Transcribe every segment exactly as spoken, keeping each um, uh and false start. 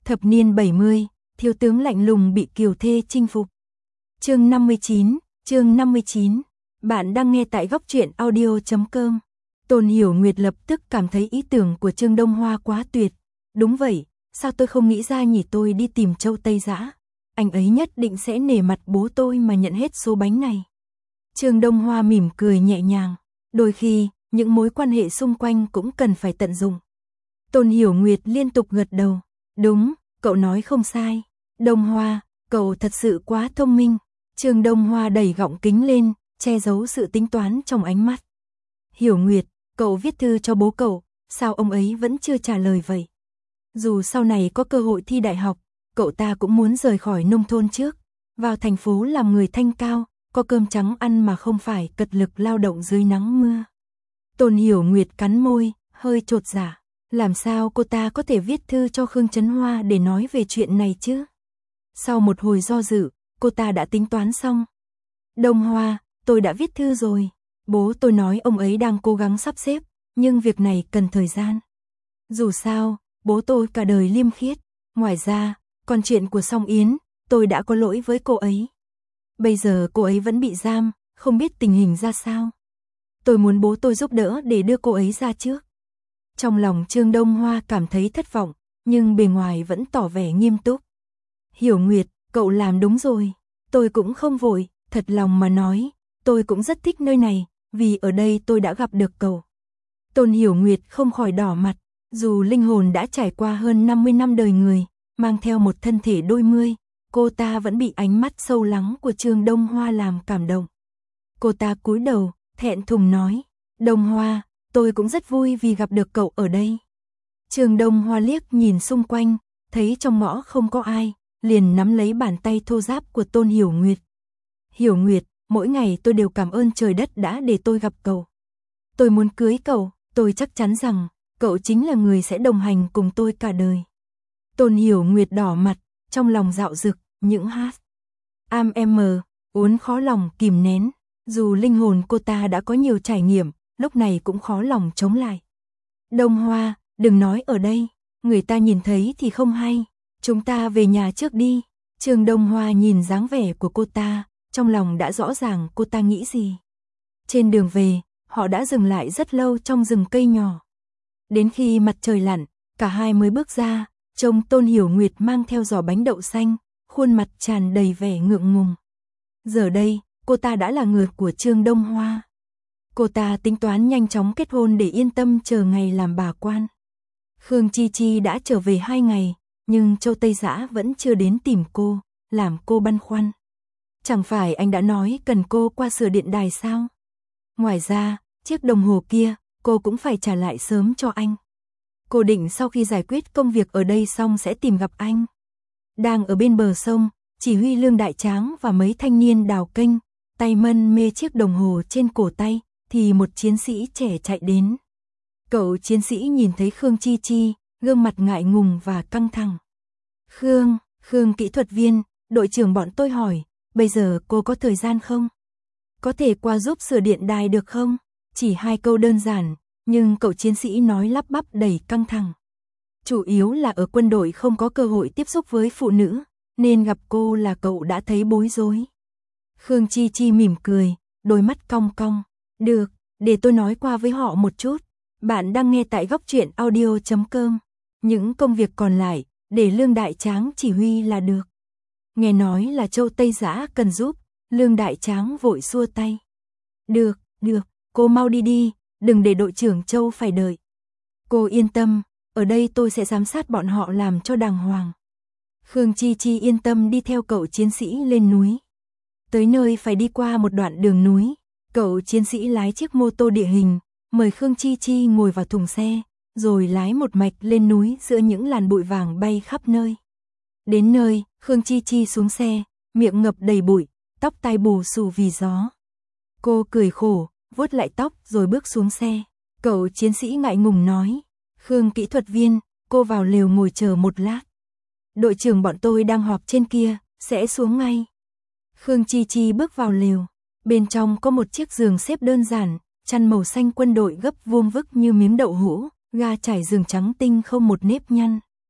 Thập niên bảy mươi, thiếu tướng lạnh lùng bị kiều thê chinh phục. Chương năm mươi chín, chương năm mươi chín. Bạn đang nghe tại góc truyện audio chấm com. Tôn Hiểu Nguyệt lập tức cảm thấy ý tưởng của Trương Đông Hoa quá tuyệt. Đúng vậy, sao tôi không nghĩ ra nhỉ, tôi đi tìm Châu Tây Dã. Anh ấy nhất định sẽ nể mặt bố tôi mà nhận hết số bánh này. Trương Đông Hoa mỉm cười nhẹ nhàng. Đôi khi, những mối quan hệ xung quanh cũng cần phải tận dụng. Tôn Hiểu Nguyệt liên tục gật đầu. Đúng, cậu nói không sai. Đông Hoa, cậu thật sự quá thông minh. Trương Đông Hoa đẩy gọng kính lên, che giấu sự tính toán trong ánh mắt. Hiểu Nguyệt, cậu viết thư cho bố cậu, sao ông ấy vẫn chưa trả lời vậy? Dù sau này có cơ hội thi đại học, cậu ta cũng muốn rời khỏi nông thôn trước, vào thành phố làm người thanh cao, có cơm trắng ăn mà không phải cật lực lao động dưới nắng mưa. Tôn Hiểu Nguyệt cắn môi, hơi chột dạ. Làm sao cô ta có thể viết thư cho Khương Chấn Hoa để nói về chuyện này chứ? Sau một hồi do dự, cô ta đã tính toán xong. Đông Hoa, tôi đã viết thư rồi. Bố tôi nói ông ấy đang cố gắng sắp xếp, nhưng việc này cần thời gian. Dù sao, bố tôi cả đời liêm khiết. Ngoài ra, còn chuyện của Song Yến, tôi đã có lỗi với cô ấy. Bây giờ cô ấy vẫn bị giam, không biết tình hình ra sao. Tôi muốn bố tôi giúp đỡ để đưa cô ấy ra trước. Trong lòng Trương Đông Hoa cảm thấy thất vọng, nhưng bề ngoài vẫn tỏ vẻ nghiêm túc. Hiểu Nguyệt, cậu làm đúng rồi. Tôi cũng không vội, thật lòng mà nói, tôi cũng rất thích nơi này, vì ở đây tôi đã gặp được cậu. Tôn Hiểu Nguyệt không khỏi đỏ mặt, dù linh hồn đã trải qua hơn năm mươi năm đời người, mang theo một thân thể đôi mươi, cô ta vẫn bị ánh mắt sâu lắng của Trương Đông Hoa làm cảm động. Cô ta cúi đầu, thẹn thùng nói, Đông Hoa, tôi cũng rất vui vì gặp được cậu ở đây. Trương Đông Hoa liếc nhìn xung quanh, thấy trong ngõ không có ai, liền nắm lấy bàn tay thô ráp của Tôn Hiểu Nguyệt. Hiểu Nguyệt, mỗi ngày tôi đều cảm ơn trời đất đã để tôi gặp cậu. Tôi muốn cưới cậu, tôi chắc chắn rằng, cậu chính là người sẽ đồng hành cùng tôi cả đời. Tôn Hiểu Nguyệt đỏ mặt, trong lòng dạo dực, những hát. Am em mờ, uốn khó lòng kìm nén, dù linh hồn cô ta đã có nhiều trải nghiệm, lúc này cũng khó lòng chống lại. Đông Hoa, đừng nói ở đây, người ta nhìn thấy thì không hay, chúng ta về nhà trước đi. Trương Đông Hoa nhìn dáng vẻ của cô ta, trong lòng đã rõ ràng cô ta nghĩ gì. Trên đường về, họ đã dừng lại rất lâu trong rừng cây nhỏ. Đến khi mặt trời lặn, cả hai mới bước ra, trông Tôn Hiểu Nguyệt mang theo giỏ bánh đậu xanh, khuôn mặt tràn đầy vẻ ngượng ngùng. Giờ đây, cô ta đã là người của Trương Đông Hoa. Cô ta tính toán nhanh chóng kết hôn để yên tâm chờ ngày làm bà quan. Khương Chi Chi đã trở về hai ngày, nhưng Châu Tây Dã vẫn chưa đến tìm cô, làm cô băn khoăn. Chẳng phải anh đã nói cần cô qua sửa điện đài sao? Ngoài ra, chiếc đồng hồ kia, cô cũng phải trả lại sớm cho anh. Cô định sau khi giải quyết công việc ở đây xong sẽ tìm gặp anh. Đang ở bên bờ sông, chỉ huy Lương Đại Tráng và mấy thanh niên đào kênh, tay mân mê chiếc đồng hồ trên cổ tay, thì một chiến sĩ trẻ chạy đến. Cậu chiến sĩ nhìn thấy Khương Chi Chi, gương mặt ngại ngùng và căng thẳng. Khương, Khương kỹ thuật viên, đội trưởng bọn tôi hỏi, bây giờ cô có thời gian không? Có thể qua giúp sửa điện đài được không? Chỉ hai câu đơn giản, nhưng cậu chiến sĩ nói lắp bắp đầy căng thẳng. Chủ yếu là ở quân đội không có cơ hội tiếp xúc với phụ nữ, nên gặp cô là cậu đã thấy bối rối. Khương Chi Chi mỉm cười, đôi mắt cong cong. Được, để tôi nói qua với họ một chút. Bạn đang nghe tại góc truyện audio chấm com. Những công việc còn lại, để Lương Đại Tráng chỉ huy là được. Nghe nói là Châu Tây Dã cần giúp, Lương Đại Tráng vội xua tay. Được, được, cô mau đi đi, đừng để đội trưởng Châu phải đợi. Cô yên tâm, ở đây tôi sẽ giám sát bọn họ làm cho đàng hoàng. Khương Chi Chi yên tâm đi theo cậu chiến sĩ lên núi. Tới nơi phải đi qua một đoạn đường núi, cậu chiến sĩ lái chiếc mô tô địa hình, mời Khương Chi Chi ngồi vào thùng xe, rồi lái một mạch lên núi giữa những làn bụi vàng bay khắp nơi. Đến nơi, Khương Chi Chi xuống xe, miệng ngập đầy bụi, tóc tai bù xù vì gió. Cô cười khổ, vuốt lại tóc rồi bước xuống xe. Cậu chiến sĩ ngại ngùng nói, Khương kỹ thuật viên, cô vào lều ngồi chờ một lát. Đội trưởng bọn tôi đang họp trên kia, sẽ xuống ngay. Khương Chi Chi bước vào lều, bên trong có một chiếc giường xếp đơn giản, chăn màu xanh quân đội gấp vuông vức như miếng đậu hũ, ga trải giường trắng tinh không một nếp nhăn.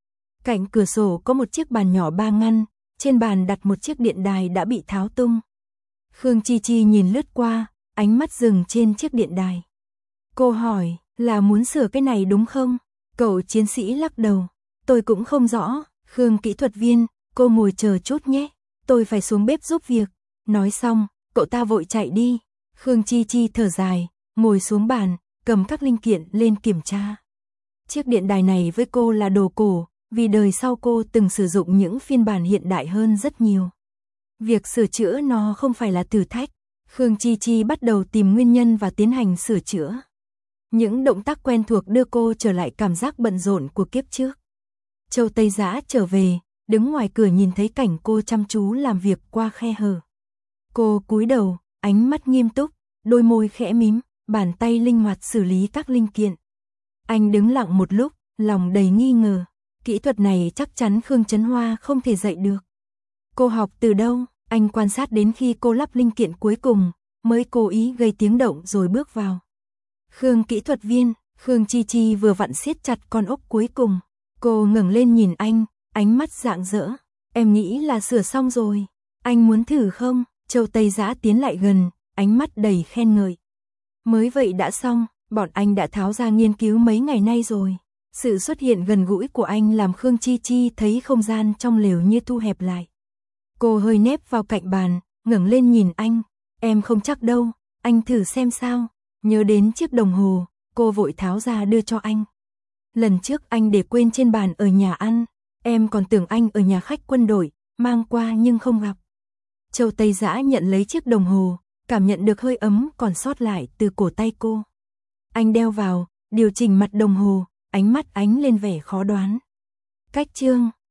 Cạnh cửa sổ có một chiếc bàn nhỏ ba ngăn, trên bàn đặt một chiếc điện đài đã bị tháo tung. Khương Chi Chi nhìn lướt qua, ánh mắt dừng trên chiếc điện đài. Cô hỏi, là muốn sửa cái này đúng không? Cậu chiến sĩ lắc đầu, tôi cũng không rõ. Khương kỹ thuật viên, cô ngồi chờ chút nhé, tôi phải xuống bếp giúp việc. Nói xong, cậu ta vội chạy đi. Khương Chi Chi thở dài, ngồi xuống bàn, cầm các linh kiện lên kiểm tra. Chiếc điện đài này với cô là đồ cổ, vì đời sau cô từng sử dụng những phiên bản hiện đại hơn rất nhiều. Việc sửa chữa nó không phải là thử thách. Khương Chi Chi bắt đầu tìm nguyên nhân và tiến hành sửa chữa. Những động tác quen thuộc đưa cô trở lại cảm giác bận rộn của kiếp trước. Châu Tây Dã trở về, đứng ngoài cửa nhìn thấy cảnh cô chăm chú làm việc qua khe hở. Cô cúi đầu, ánh mắt nghiêm túc, đôi môi khẽ mím, bàn tay linh hoạt xử lý các linh kiện. Anh đứng lặng một lúc, lòng đầy nghi ngờ. Kỹ thuật này chắc chắn Khương Chấn Hoa không thể dạy được. Cô học từ đâu? Anh quan sát đến khi cô lắp linh kiện cuối cùng, mới cố ý gây tiếng động rồi bước vào. Khương kỹ thuật viên, Khương Chi Chi vừa vặn siết chặt con ốc cuối cùng. Cô ngẩng lên nhìn anh, ánh mắt rạng rỡ. Em nghĩ là sửa xong rồi. Anh muốn thử không? Châu Tây Dã tiến lại gần, ánh mắt đầy khen ngợi. Mới vậy đã xong, bọn anh đã tháo ra nghiên cứu mấy ngày nay rồi. Sự xuất hiện gần gũi của anh làm Khương Chi Chi thấy không gian trong lều như thu hẹp lại. Cô hơi nép vào cạnh bàn, ngẩng lên nhìn anh. Em không chắc đâu, anh thử xem sao. Nhớ đến chiếc đồng hồ, cô vội tháo ra đưa cho anh. Lần trước anh để quên trên bàn ở nhà ăn, em còn tưởng anh ở nhà khách quân đội, mang qua nhưng không gặp. Châu Tây Dã nhận lấy chiếc đồng hồ, cảm nhận được hơi ấm còn sót lại từ cổ tay cô. Anh đeo vào, điều chỉnh mặt đồng hồ, ánh mắt ánh lên vẻ khó đoán. Cách chương